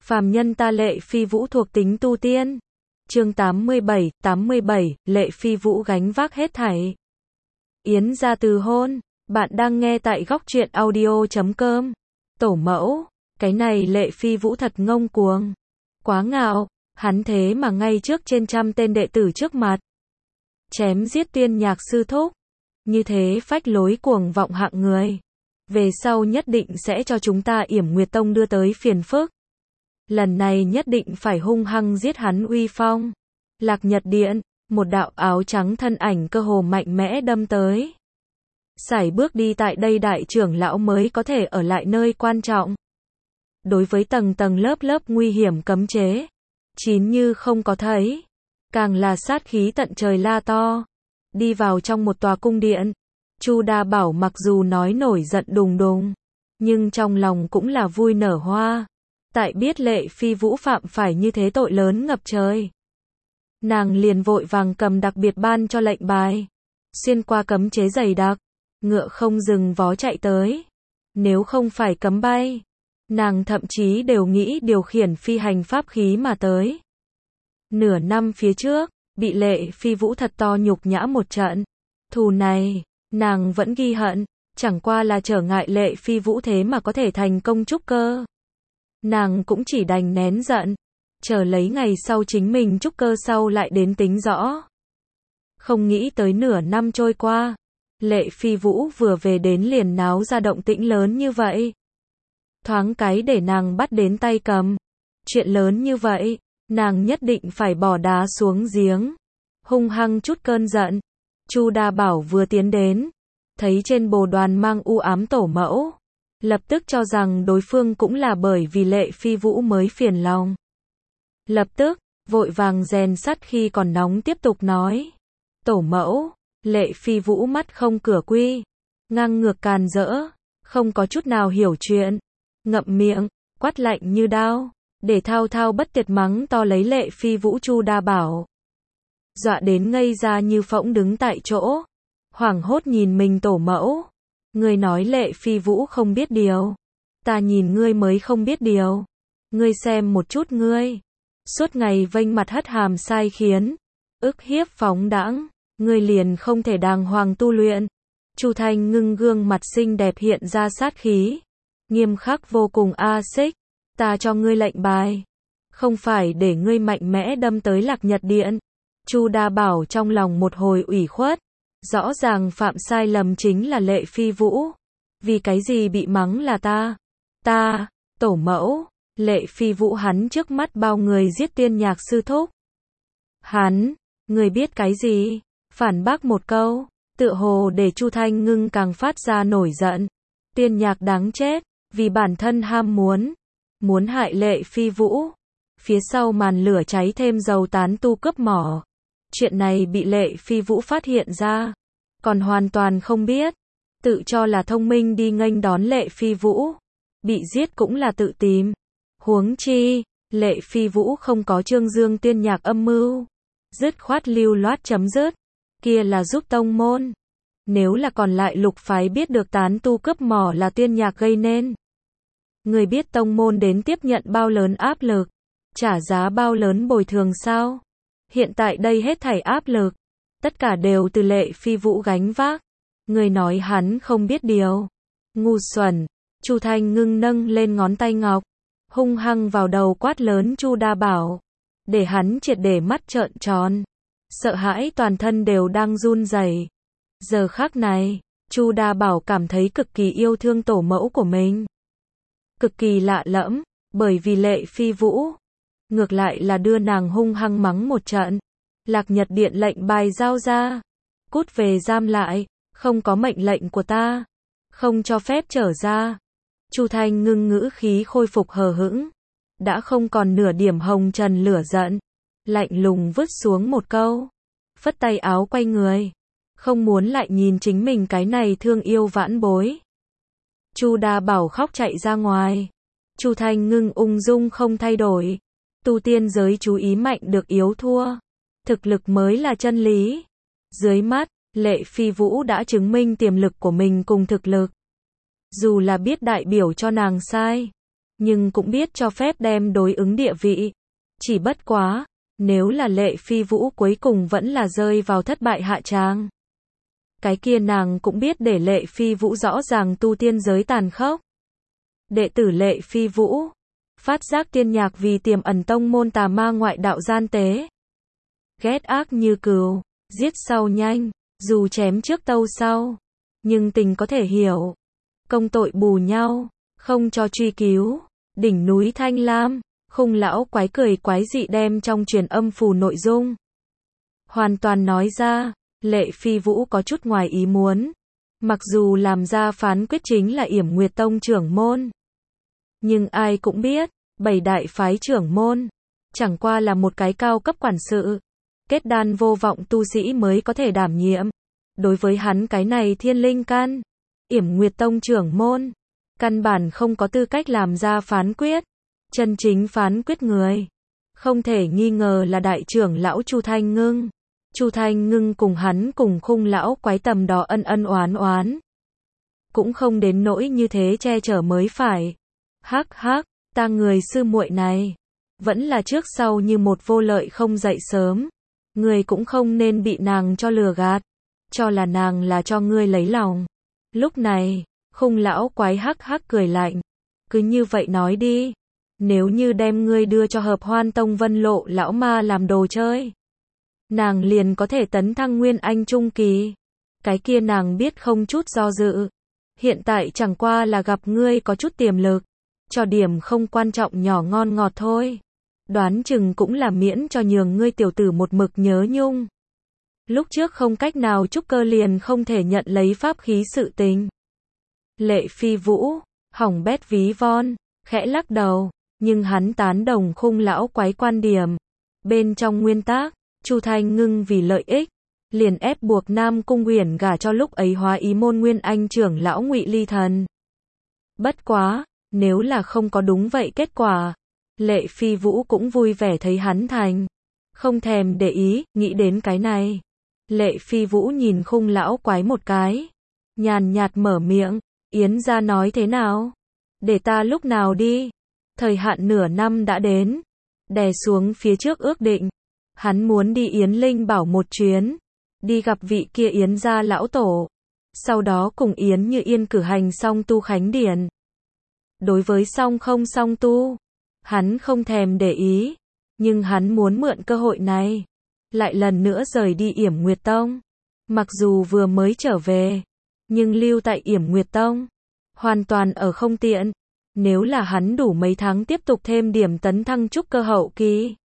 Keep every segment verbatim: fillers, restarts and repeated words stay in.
Phàm nhân ta Lệ Phi Vũ thuộc tính tu tiên. Chương tám mươi bảy, tám mươi bảy, Lệ Phi Vũ gánh vác hết thảy. Yến gia từ hôn, bạn đang nghe tại góc truyện audio chấm com. Tổ mẫu, cái này Lệ Phi Vũ thật ngông cuồng. Quá ngạo, hắn thế mà ngay trước trên trăm tên đệ tử trước mặt. Chém giết Tiên Nhạc sư thúc. Như thế phách lối cuồng vọng hạng người. Về sau nhất định sẽ cho chúng ta Yểm Nguyệt Tông đưa tới phiền phức. Lần này nhất định phải hung hăng giết hắn uy phong. Lạc Nhật Điện, một đạo áo trắng thân ảnh cơ hồ mạnh mẽ đâm tới. Sải bước đi tại đây đại trưởng lão mới có thể ở lại nơi quan trọng. Đối với tầng tầng lớp lớp nguy hiểm cấm chế, chín như không có thấy. Càng là sát khí tận trời la to. Đi vào trong một tòa cung điện. Chu Đa Bảo mặc dù nói nổi giận đùng đùng, nhưng trong lòng cũng là vui nở hoa. Tại biết Lệ Phi Vũ phạm phải như thế tội lớn ngập trời, nàng liền vội vàng cầm đặc biệt ban cho lệnh bài, xuyên qua cấm chế dày đặc, ngựa không dừng vó chạy tới. Nếu không phải cấm bay, nàng thậm chí đều nghĩ điều khiển phi hành pháp khí mà tới. Nửa năm phía trước, bị Lệ Phi Vũ thật to nhục nhã một trận. Thù này, nàng vẫn ghi hận, chẳng qua là trở ngại Lệ Phi Vũ thế mà có thể thành công trúc cơ. Nàng cũng chỉ đành nén giận, chờ lấy ngày sau chính mình trúc cơ sau lại đến tính rõ. Không nghĩ tới nửa năm trôi qua, Lệ Phi Vũ vừa về đến liền náo ra động tĩnh lớn như vậy. Thoáng cái để nàng bắt đến tay cầm. Chuyện lớn như vậy, nàng nhất định phải bỏ đá xuống giếng, hung hăng chút cơn giận. Chu Đa Bảo vừa tiến đến, thấy trên bồ đoàn mang u ám tổ mẫu, lập tức cho rằng đối phương cũng là bởi vì Lệ Phi Vũ mới phiền lòng. Lập tức, vội vàng rèn sắt khi còn nóng tiếp tục nói. Tổ mẫu, Lệ Phi Vũ mắt không cửa quy, ngang ngược càn rỡ, không có chút nào hiểu chuyện, ngậm miệng, quát lạnh như đao, để thao thao bất tuyệt mắng to lấy Lệ Phi Vũ. Chu Đa Bảo dọa đến ngây ra như phỗng đứng tại chỗ, hoảng hốt nhìn mình tổ mẫu. Ngươi nói Lệ Phi Vũ không biết điều, ta nhìn ngươi mới không biết điều. Ngươi xem một chút ngươi, suốt ngày vênh mặt hất hàm sai khiến, ức hiếp phóng đãng, ngươi liền không thể đàng hoàng tu luyện. Chu Thanh Ngưng gương mặt xinh đẹp hiện ra sát khí, nghiêm khắc vô cùng. A Xích, ta cho ngươi lệnh bài, không phải để ngươi mạnh mẽ đâm tới Lạc Nhật Điện. Chu Đa Bảo trong lòng một hồi ủy khuất, rõ ràng phạm sai lầm chính là Lệ Phi Vũ, vì cái gì bị mắng là ta? Ta, tổ mẫu, Lệ Phi Vũ hắn trước mắt bao người giết Tiên Nhạc sư thúc. Hắn, người biết cái gì? Phản bác một câu, tựa hồ để Chu Thanh Ngưng càng phát ra nổi giận. Tiên Nhạc đáng chết, vì bản thân ham muốn, muốn hại Lệ Phi Vũ. Phía sau màn lửa cháy thêm dầu tán tu cướp mỏ. Chuyện này bị Lệ Phi Vũ phát hiện ra, còn hoàn toàn không biết, tự cho là thông minh đi nghênh đón Lệ Phi Vũ, bị giết cũng là tự tìm. Huống chi, Lệ Phi Vũ không có trương dương Tiên Nhạc âm mưu, dứt khoát lưu loát chấm dứt, kia là giúp tông môn. Nếu là còn lại lục phái biết được tán tu cướp mỏ là Tiên Nhạc gây nên, người biết tông môn đến tiếp nhận bao lớn áp lực, trả giá bao lớn bồi thường sao? Hiện tại đây hết thảy áp lực, tất cả đều từ Lệ Phi Vũ gánh vác. Người nói hắn không biết điều, ngu xuẩn. Chu Thanh Ngưng nâng lên ngón tay ngọc, hung hăng vào đầu quát lớn Chu Đa Bảo, để hắn triệt để mắt trợn tròn, sợ hãi toàn thân đều đang run rẩy. Giờ khắc này, Chu Đa Bảo cảm thấy cực kỳ yêu thương tổ mẫu của mình, cực kỳ lạ lẫm, bởi vì Lệ Phi Vũ ngược lại là đưa nàng hung hăng mắng một trận. Lạc Nhật Điện lệnh bài giao ra, cút về giam lại, không có mệnh lệnh của ta, không cho phép trở ra. Chu Thanh Ngưng ngữ khí khôi phục hờ hững, đã không còn nửa điểm hồng trần lửa giận, lạnh lùng vứt xuống một câu, phất tay áo quay người, không muốn lại nhìn chính mình cái này thương yêu vãn bối. Chu Đa Bảo khóc chạy ra ngoài. Chu Thanh Ngưng ung dung không thay đổi. Tu tiên giới chú ý mạnh được yếu thua, thực lực mới là chân lý. Dưới mắt, Lệ Phi Vũ đã chứng minh tiềm lực của mình cùng thực lực. Dù là biết đại biểu cho nàng sai, nhưng cũng biết cho phép đem đối ứng địa vị. Chỉ bất quá, nếu là Lệ Phi Vũ cuối cùng vẫn là rơi vào thất bại hạ tràng. Cái kia nàng cũng biết để Lệ Phi Vũ rõ ràng tu tiên giới tàn khốc. Đệ tử Lệ Phi Vũ, phát giác tiên nhạc vì tiềm ẩn tông môn tà ma ngoại đạo gian tế. Ghét ác như cừu, giết sau nhanh, dù chém trước tâu sau. Nhưng tình có thể hiểu. Công tội bù nhau, không cho truy cứu. Đỉnh núi Thanh Lam, Khung lão quái cười quái dị đem trong truyền âm phù nội dung hoàn toàn nói ra. Lệ Phi Vũ có chút ngoài ý muốn. Mặc dù làm ra phán quyết chính là Yểm Nguyệt Tông trưởng môn, nhưng ai cũng biết, bảy đại phái trưởng môn chẳng qua là một cái cao cấp quản sự, kết đan vô vọng tu sĩ mới có thể đảm nhiệm. Đối với hắn cái này thiên linh căn, Yểm Nguyệt Tông trưởng môn, căn bản không có tư cách làm ra phán quyết. Chân chính phán quyết người, không thể nghi ngờ là đại trưởng lão Chu Thanh Ngưng. Chu Thanh Ngưng cùng hắn cùng Khung lão quái tầm đó ân ân oán oán. Cũng không đến nỗi như thế che chở mới phải. Hắc hắc, ta người sư muội này, vẫn là trước sau như một vô lợi không dậy sớm. Người cũng không nên bị nàng cho lừa gạt, cho là nàng là cho ngươi lấy lòng. Lúc này, Khung lão quái hắc hắc cười lạnh. Cứ như vậy nói đi. Nếu như đem ngươi đưa cho Hợp Hoan Tông Vân Lộ lão ma làm đồ chơi, nàng liền có thể tấn thăng Nguyên Anh Trung Kỳ. Cái kia nàng biết không chút do dự. Hiện tại chẳng qua là gặp ngươi có chút tiềm lực, cho điểm không quan trọng nhỏ ngon ngọt thôi. Đoán chừng cũng là miễn cho nhường ngươi tiểu tử một mực nhớ nhung. Lúc trước không cách nào trúc cơ liền không thể nhận lấy pháp khí sự tình. Lệ Phi Vũ, hỏng bét ví von, khẽ lắc đầu, nhưng hắn tán đồng Khung lão quái quan điểm. Bên trong nguyên tắc, Chu Thanh Ngưng vì lợi ích, liền ép buộc Nam Cung Uyển gả cho lúc ấy hóa ý môn Nguyên Anh trưởng lão Ngụy Ly Thần. Bất quá, nếu là không có đúng vậy kết quả, Lệ Phi Vũ cũng vui vẻ thấy hắn thành. Không thèm để ý, nghĩ đến cái này. Lệ Phi Vũ nhìn Khung lão quái một cái, nhàn nhạt mở miệng, Yến gia nói thế nào? Để ta lúc nào đi? Thời hạn nửa năm đã đến. Đè xuống phía trước ước định. Hắn muốn đi Yến Linh Bảo một chuyến, đi gặp vị kia Yến gia lão tổ, sau đó cùng Yến Như Yên cử hành song tu khánh điển. Đối với song không song tu, hắn không thèm để ý, nhưng hắn muốn mượn cơ hội này, lại lần nữa rời đi Yểm Nguyệt Tông. Mặc dù vừa mới trở về, nhưng lưu tại Yểm Nguyệt Tông, hoàn toàn ở không tiện. Nếu là hắn đủ mấy tháng tiếp tục thêm điểm tấn thăng trúc cơ hậu kỳ,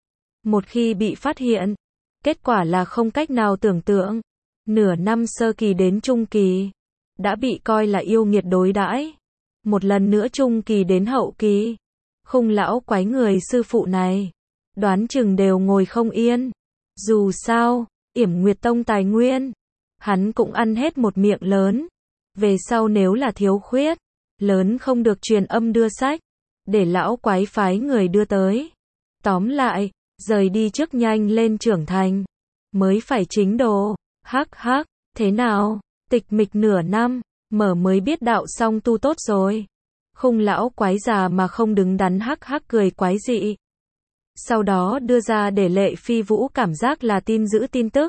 một khi bị phát hiện, kết quả là không cách nào tưởng tượng. Nửa năm sơ kỳ đến trung kỳ, đã bị coi là yêu nghiệt đối đãi. Một lần nữa trung kỳ đến hậu kỳ, Khung lão quái người sư phụ này, đoán chừng đều ngồi không yên. Dù sao, Yểm Nguyệt Tông tài nguyên, hắn cũng ăn hết một miệng lớn. Về sau nếu là thiếu khuyết, lớn không được truyền âm đưa sách, để lão quái phái người đưa tới. Tóm lại, rời đi trước nhanh lên trưởng thành, mới phải chính đồ. Hắc hắc, thế nào? Tịch mịch nửa năm, mở mới biết đạo song tu tốt rồi. Khung lão quái già mà không đứng đắn hắc hắc cười quái dị. Sau đó đưa ra để Lệ Phi Vũ cảm giác là tin giữ tin tức.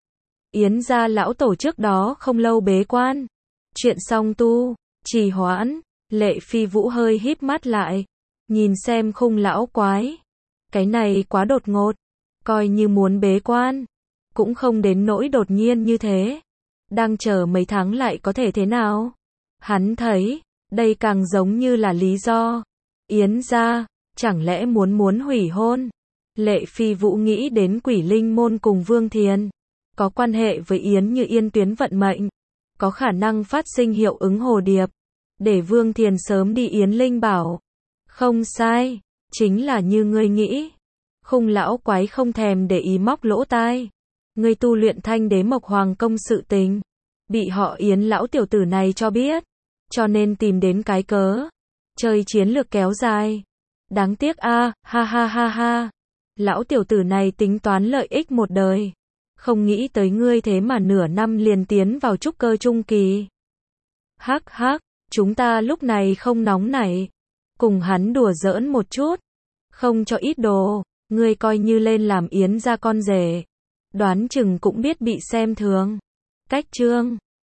Yến gia lão tổ trước đó không lâu bế quan. Chuyện song tu, trì hoãn. Lệ Phi Vũ hơi híp mắt lại, nhìn xem Khung lão quái. Cái này quá đột ngột, coi như muốn bế quan, cũng không đến nỗi đột nhiên như thế. Đang chờ mấy tháng lại có thể thế nào? Hắn thấy, đây càng giống như là lý do. Yến gia, chẳng lẽ muốn muốn hủy hôn? Lệ Phi Vũ nghĩ đến Quỷ Linh môn cùng Vương Thiền, có quan hệ với Yến Như Yên tuyến vận mệnh, có khả năng phát sinh hiệu ứng hồ điệp, để Vương Thiền sớm đi Yến Linh Bảo. Không sai, chính là như ngươi nghĩ. Khung lão quái không thèm để ý móc lỗ tai. Ngươi tu luyện Thanh Đế Mộc Hoàng công sự tình, bị họ Yến lão tiểu tử này cho biết, cho nên tìm đến cái cớ, chơi chiến lược kéo dài. Đáng tiếc a, à, ha ha ha ha. Lão tiểu tử này tính toán lợi ích một đời, không nghĩ tới ngươi thế mà nửa năm liền tiến vào trúc cơ trung kỳ. Hắc hắc, chúng ta lúc này không nóng nảy, cùng hắn đùa giỡn một chút, không cho ít đồ, ngươi coi như lên làm Yến gia con rể, đoán chừng cũng biết bị xem thường. Cách chương